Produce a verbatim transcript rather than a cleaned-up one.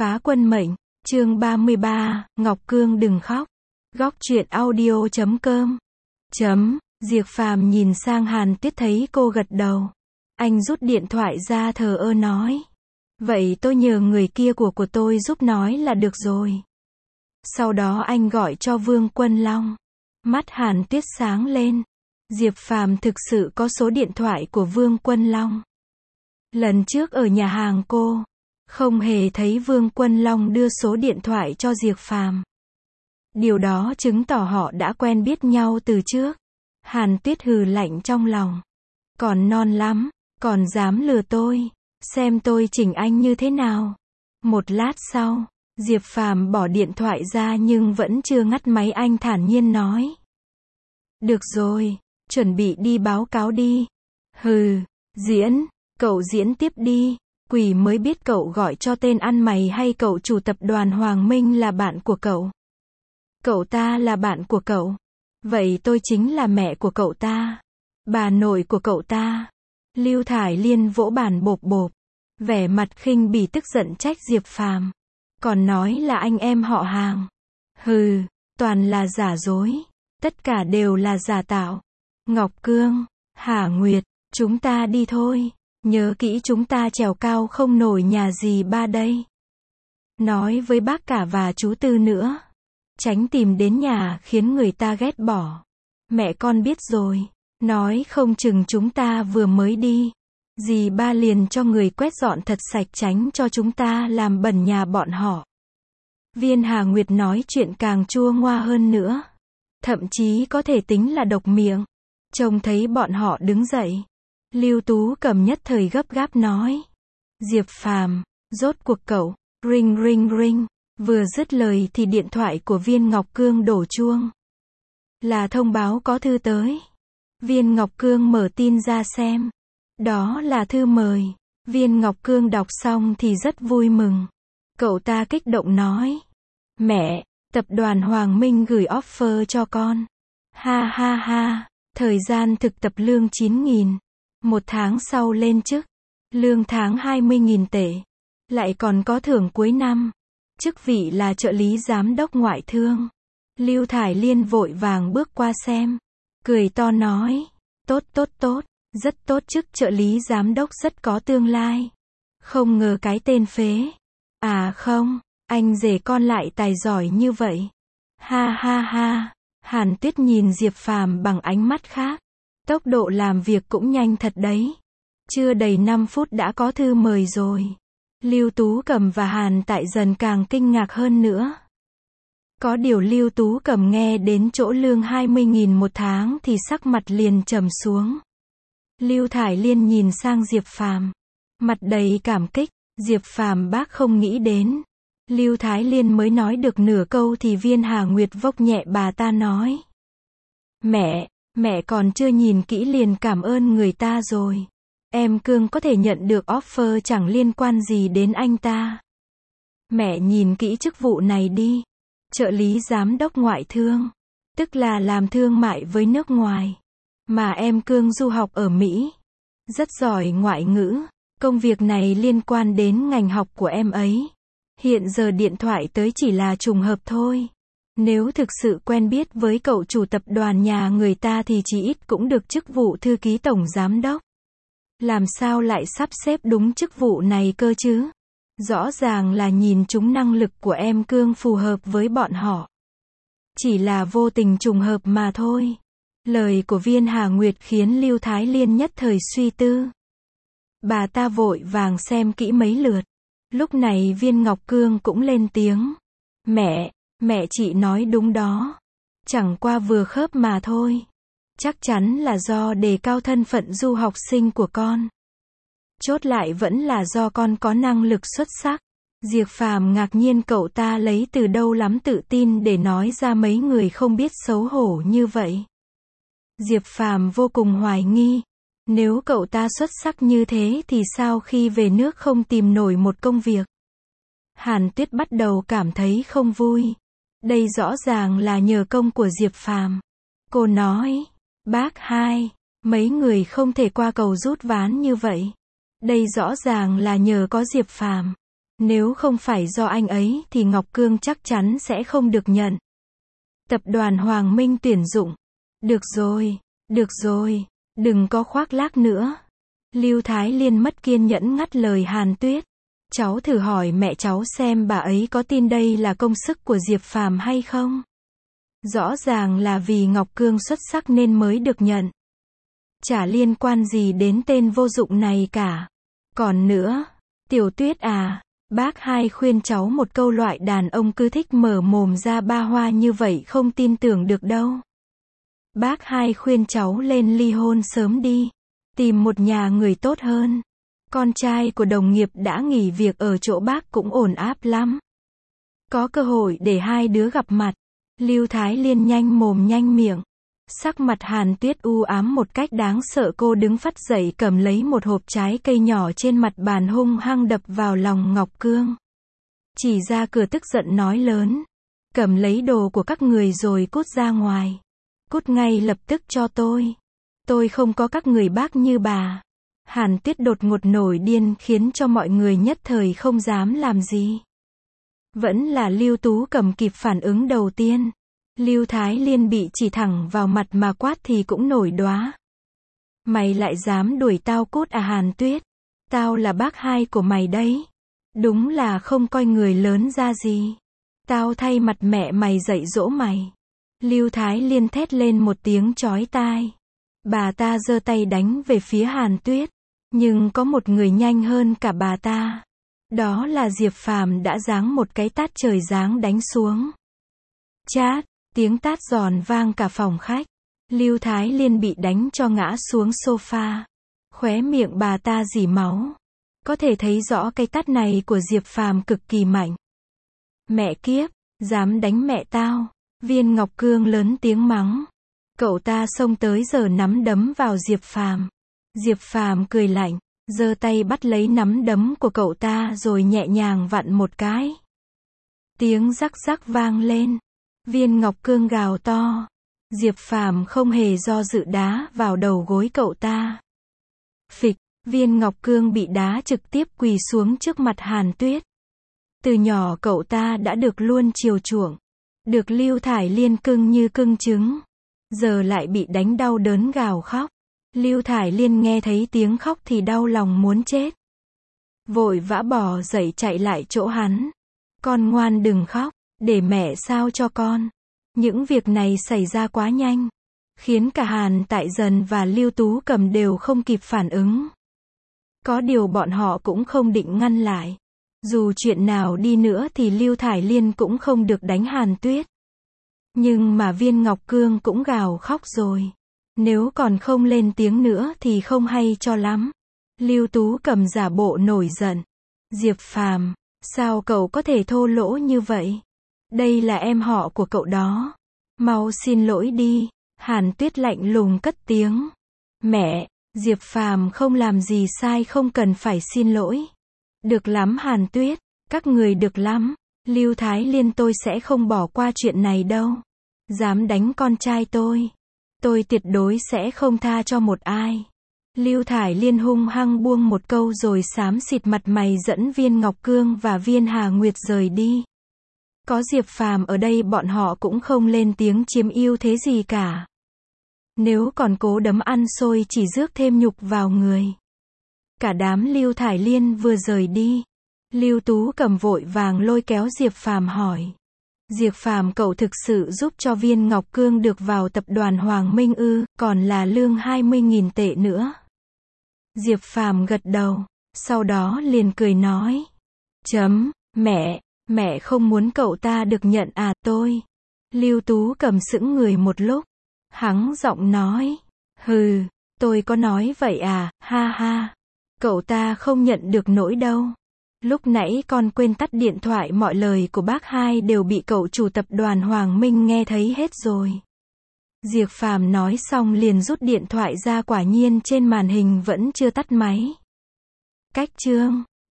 Phá quân mệnh, chương ba mươi ba, Ngọc Cương đừng khóc. Góc truyện audio chấm com. Chấm, Diệp Phàm nhìn sang Hàn Tuyết thấy cô gật đầu. Anh rút điện thoại ra thờ ơ nói. Vậy tôi nhờ người kia của của tôi giúp nói là được rồi. Sau đó anh gọi cho Vương Quân Long. Mắt Hàn Tuyết sáng lên. Diệp Phàm thực sự có số điện thoại của Vương Quân Long. Lần trước ở nhà hàng cô, không hề thấy Vương Quân Long đưa số điện thoại cho Diệp Phàm. Điều đó chứng tỏ họ đã quen biết nhau từ trước. Hàn Tuyết hừ lạnh trong lòng. Còn non lắm, còn dám lừa tôi, xem tôi chỉnh anh như thế nào. Một lát sau, Diệp Phàm bỏ điện thoại ra nhưng vẫn chưa ngắt máy, anh thản nhiên nói. Được rồi, chuẩn bị đi báo cáo đi. Hừ, diễn, cậu diễn tiếp đi. Quỷ mới biết cậu gọi cho tên ăn mày hay cậu chủ tập đoàn Hoàng Minh là bạn của cậu. Cậu ta là bạn của cậu. Vậy tôi chính là mẹ của cậu ta. Bà nội của cậu ta. Lưu Thải Liên vỗ bàn bộp bộp. Vẻ mặt khinh bỉ tức giận trách Diệp Phàm. Còn nói là anh em họ hàng. Hừ, toàn là giả dối. Tất cả đều là giả tạo. Ngọc Cương, Hà Nguyệt, chúng ta đi thôi. Nhớ kỹ chúng ta trèo cao không nổi nhà dì ba đây. Nói với bác cả và chú Tư nữa. Tránh tìm đến nhà khiến người ta ghét bỏ. Mẹ con biết rồi. Nói không chừng chúng ta vừa mới đi. Dì ba liền cho người quét dọn thật sạch tránh cho chúng ta làm bẩn nhà bọn họ. Viên Hà Nguyệt nói chuyện càng chua ngoa hơn nữa. Thậm chí có thể tính là độc miệng. Trông thấy bọn họ đứng dậy. Lưu Tú Cầm nhất thời gấp gáp nói. Diệp Phàm, rốt cuộc cậu, ring ring ring. Vừa dứt lời thì điện thoại của Viên Ngọc Cương đổ chuông. Là thông báo có thư tới. Viên Ngọc Cương mở tin ra xem. Đó là thư mời. Viên Ngọc Cương đọc xong thì rất vui mừng. Cậu ta kích động nói. Mẹ, tập đoàn Hoàng Minh gửi offer cho con. Ha ha ha, thời gian thực tập lương chín nghìn. Một tháng sau lên chức. Lương tháng hai mươi nghìn tệ. Lại còn có thưởng cuối năm. Chức vị là trợ lý giám đốc ngoại thương. Lưu Thải Liên vội vàng bước qua xem. Cười to nói. Tốt tốt tốt. Rất tốt, chức trợ lý giám đốc rất có tương lai. Không ngờ cái tên phế. À không, anh rể con lại tài giỏi như vậy. Ha ha ha. Hàn Tuyết nhìn Diệp Phàm bằng ánh mắt khác. Tốc độ làm việc cũng nhanh thật đấy. Chưa đầy năm phút đã có thư mời rồi. Lưu Tú Cầm và Hàn Tại Dần càng kinh ngạc hơn nữa. Có điều Lưu Tú Cầm nghe đến chỗ lương hai mươi nghìn một tháng thì sắc mặt liền trầm xuống. Lưu Thải Liên nhìn sang Diệp Phàm, mặt đầy cảm kích. Diệp Phàm bác không nghĩ đến. Lưu Thái Liên mới nói được nửa câu thì Viên Hà Nguyệt vốc nhẹ bà ta nói. Mẹ, mẹ còn chưa nhìn kỹ liền cảm ơn người ta rồi. Em Cương có thể nhận được offer chẳng liên quan gì đến anh ta. Mẹ nhìn kỹ chức vụ này đi. Trợ lý giám đốc ngoại thương. Tức là làm thương mại với nước ngoài. Mà em Cương du học ở Mỹ. Rất giỏi ngoại ngữ. Công việc này liên quan đến ngành học của em ấy. Hiện giờ điện thoại tới chỉ là trùng hợp thôi. Nếu thực sự quen biết với cậu chủ tập đoàn nhà người ta thì chỉ ít cũng được chức vụ thư ký tổng giám đốc. Làm sao lại sắp xếp đúng chức vụ này cơ chứ? Rõ ràng là nhìn chúng năng lực của em Cương phù hợp với bọn họ. Chỉ là vô tình trùng hợp mà thôi. Lời của Viên Hà Nguyệt khiến Lưu Thái Liên nhất thời suy tư. Bà ta vội vàng xem kỹ mấy lượt. Lúc này Viên Ngọc Cương cũng lên tiếng. Mẹ, mẹ chị nói đúng đó. Chẳng qua vừa khớp mà thôi. Chắc chắn là do đề cao thân phận du học sinh của con. Chốt lại vẫn là do con có năng lực xuất sắc. Diệp Phàm ngạc nhiên cậu ta lấy từ đâu lắm tự tin để nói ra mấy người không biết xấu hổ như vậy. Diệp Phàm vô cùng hoài nghi. Nếu cậu ta xuất sắc như thế thì sao khi về nước không tìm nổi một công việc? Hàn Tuyết bắt đầu cảm thấy không vui. Đây rõ ràng là nhờ công của Diệp Phàm. Cô nói. Bác hai, mấy người không thể qua cầu rút ván như vậy. Đây rõ ràng là nhờ có Diệp Phàm. Nếu không phải do anh ấy thì Ngọc Cương chắc chắn sẽ không được nhận. Tập đoàn Hoàng Minh tuyển dụng. Được rồi, được rồi, đừng có khoác lác nữa. Lưu Thái Liên mất kiên nhẫn ngắt lời Hàn Tuyết. Cháu thử hỏi mẹ cháu xem bà ấy có tin đây là công sức của Diệp Phàm hay không? Rõ ràng là vì Ngọc Cương xuất sắc nên mới được nhận. Chả liên quan gì đến tên vô dụng này cả. Còn nữa, Tiểu Tuyết à, bác hai khuyên cháu một câu, loại đàn ông cứ thích mở mồm ra ba hoa như vậy không tin tưởng được đâu. Bác hai khuyên cháu lên ly hôn sớm đi. Tìm một nhà người tốt hơn. Con trai của đồng nghiệp đã nghỉ việc ở chỗ bác cũng ổn áp lắm. Có cơ hội để hai đứa gặp mặt. Lưu Thái Liên nhanh mồm nhanh miệng. Sắc mặt Hàn Tuyết u ám một cách đáng sợ, cô đứng phắt dậy cầm lấy một hộp trái cây nhỏ trên mặt bàn hung hăng đập vào lòng Ngọc Cương. Chỉ ra cửa tức giận nói lớn. Cầm lấy đồ của các người rồi cút ra ngoài. Cút ngay lập tức cho tôi. Tôi không có các người bác như bà. Hàn Tuyết đột ngột nổi điên khiến cho mọi người nhất thời không dám làm gì. Vẫn là Lưu Tú Cầm kịp phản ứng đầu tiên. Lưu Thái Liên bị chỉ thẳng vào mặt mà quát thì cũng nổi đoá. Mày lại dám đuổi tao cút à Hàn Tuyết? Tao là bác hai của mày đấy. Đúng là không coi người lớn ra gì. Tao thay mặt mẹ mày dạy dỗ mày. Lưu Thái Liên thét lên một tiếng chói tai. Bà ta giơ tay đánh về phía Hàn Tuyết. Nhưng có một người nhanh hơn cả bà ta. Đó là Diệp Phàm đã giáng một cái tát trời giáng đánh xuống. Chát, tiếng tát giòn vang cả phòng khách. Lưu Thái Liên bị đánh cho ngã xuống sofa. Khóe miệng bà ta rỉ máu. Có thể thấy rõ cái tát này của Diệp Phàm cực kỳ mạnh. Mẹ kiếp, dám đánh mẹ tao. Viên Ngọc Cương lớn tiếng mắng. Cậu ta xông tới giở nắm đấm vào Diệp Phàm. Diệp Phàm cười lạnh, giơ tay bắt lấy nắm đấm của cậu ta rồi nhẹ nhàng vặn một cái. Tiếng rắc rắc vang lên. Viên Ngọc Cương gào to. Diệp Phàm không hề do dự đá vào đầu gối cậu ta. Phịch, Viên Ngọc Cương bị đá trực tiếp quỳ xuống trước mặt Hàn Tuyết. Từ nhỏ cậu ta đã được luôn chiều chuộng. Được Lưu Thải Liên cưng như cưng trứng. Giờ lại bị đánh đau đớn gào khóc. Lưu Thải Liên nghe thấy tiếng khóc thì đau lòng muốn chết. Vội vã bò dậy chạy lại chỗ hắn. Con ngoan đừng khóc, để mẹ sao cho con. Những việc này xảy ra quá nhanh. Khiến cả Hàn Tại Dần và Lưu Tú Cầm đều không kịp phản ứng. Có điều bọn họ cũng không định ngăn lại. Dù chuyện nào đi nữa thì Lưu Thải Liên cũng không được đánh Hàn Tuyết. Nhưng mà Viên Ngọc Cương cũng gào khóc rồi. Nếu còn không lên tiếng nữa thì không hay cho lắm. Lưu Tú Cầm giả bộ nổi giận. Diệp Phàm, sao cậu có thể thô lỗ như vậy? Đây là em họ của cậu đó. Mau xin lỗi đi. Hàn Tuyết lạnh lùng cất tiếng. Mẹ, Diệp Phàm không làm gì sai, không cần phải xin lỗi. Được lắm Hàn Tuyết, các người được lắm. Lưu Thái Liên, tôi sẽ không bỏ qua chuyện này đâu. Dám đánh con trai tôi, tôi tuyệt đối sẽ không tha cho một ai. Lưu Thải Liên hung hăng buông một câu rồi xám xịt mặt mày dẫn Viên Ngọc Cương và Viên Hà Nguyệt rời đi. Có Diệp Phàm ở đây bọn họ cũng không lên tiếng chiếm ưu thế gì cả. Nếu còn cố đấm ăn xôi chỉ rước thêm nhục vào người. Cả đám Lưu Thải Liên vừa rời đi. Lưu Tú Cầm vội vàng lôi kéo Diệp Phàm hỏi. Diệp Phàm, cậu thực sự giúp cho Viên Ngọc Cương được vào tập đoàn Hoàng Minh ư, còn là lương hai mươi nghìn tệ nữa. Diệp Phàm gật đầu, sau đó liền cười nói. Chấm, mẹ, mẹ không muốn cậu ta được nhận à, tôi. Lưu Tú Cầm sững người một lúc. Hắng giọng nói. Hừ, tôi có nói vậy à, ha ha. Cậu ta không nhận được nỗi đâu. Lúc nãy con quên tắt điện thoại, mọi lời của bác hai đều bị cậu chủ tập đoàn Hoàng Minh nghe thấy hết rồi. Diệp Phàm nói xong liền rút điện thoại ra, quả nhiên trên màn hình vẫn chưa tắt máy. Cách chương